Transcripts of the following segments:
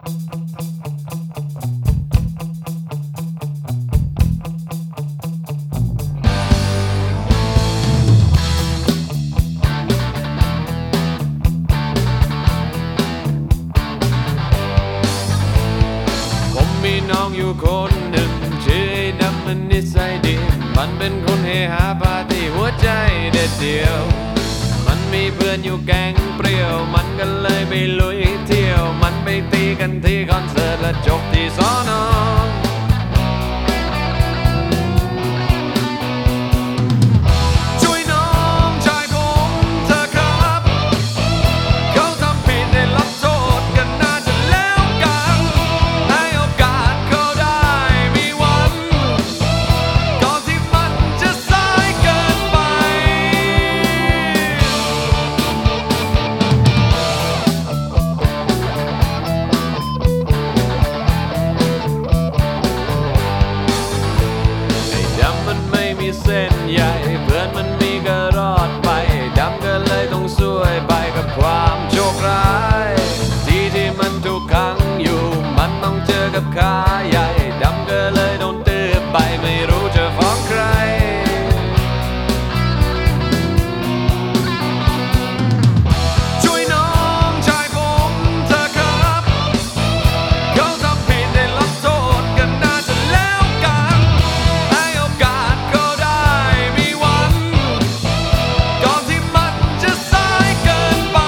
ผมมีน้องอยู่คนหนึ่งชื่อไอ้ดำมันนิสัยดีมันเป็นคนเฮฮาปาร์ตี้หัวใจเด็ดเดียวมันมีเพื่อนอยู่แก๊งเปรี้ยวมันก็เลยไปลุยเที่ยวมันไปตีกันที่คอนเสิร์ตและจบที่สอนอช่วยน้องชายผมเถอะครับเขาทำผิดได้รับโทษกันน่าจะแล้วกันให้โอกาสเขาได้มีวันก่อนที่มันจะสายเกินไปไอ้ดำมันไม่มีเส้นใยเพื่อนมันมีก็รอดไปดำก็เลยต้องสู้ไปกับความโชคร้ายที่มันถูกขังอยู่มันต้องเจอกับขาใหญ่ดำก็เลยโดนตื้อไปไม่รู้จะฟ้องใครช่วยน้องชายผมเถอะครับเขาทำผิดได้รับโทษกันน่าจะแล้วกันให้โอกาสเขาได้มีวันก่อนที่มันจะสายเกินไป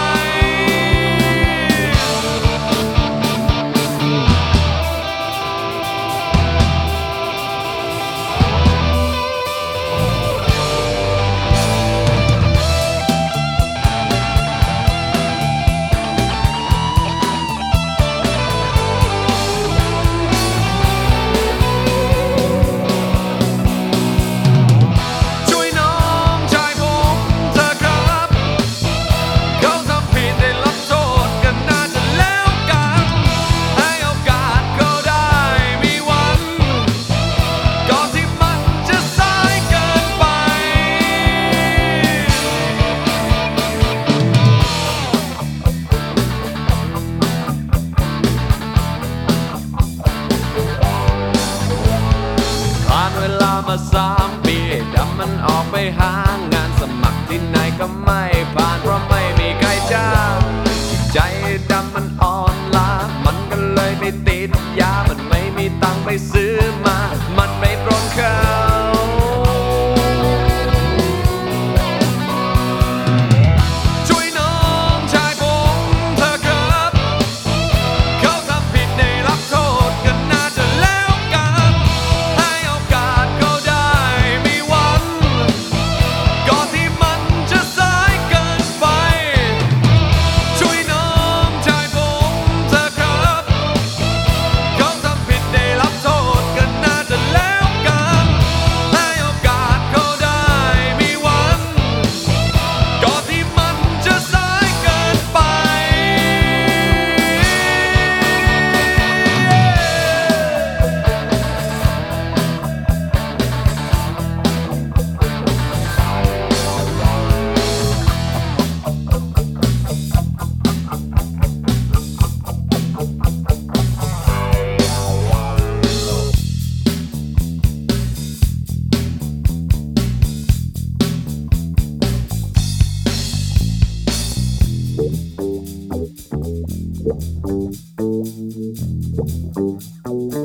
ช่วยน้องชายผมเถอะครับเขาทำผิดได้รับโทษกันน่าจะแล้วกันให้โอกาสเขาได้มีวันก่อนที่มันจะสายเกินไปผ่านเวลามา3 ปีดำมันออกไปหางานสมัครที่ไหนก็ไม่ผ่านเพราะไม่มีใครจ้างใจดำมันอ่อนล้ามันก็เลยไปติดยามันไม่มีตังค์ไปซื้อมามันไม่ปรนเขาช่วยน้องชายผมเถอะครับเขาทำผิดได้รับโทษกันน่าจะแล้วกันให้โอกาสเขาได้มีวันก่อนที่มันจะสายเกินไปช่วยน้องชายผมเถอะครับเขาทำผิดได้รับโทษกันน่าจะแล้วกันให้โอกาสเขาได้มีวันก่อนที่มันจะสายเกินไป Thank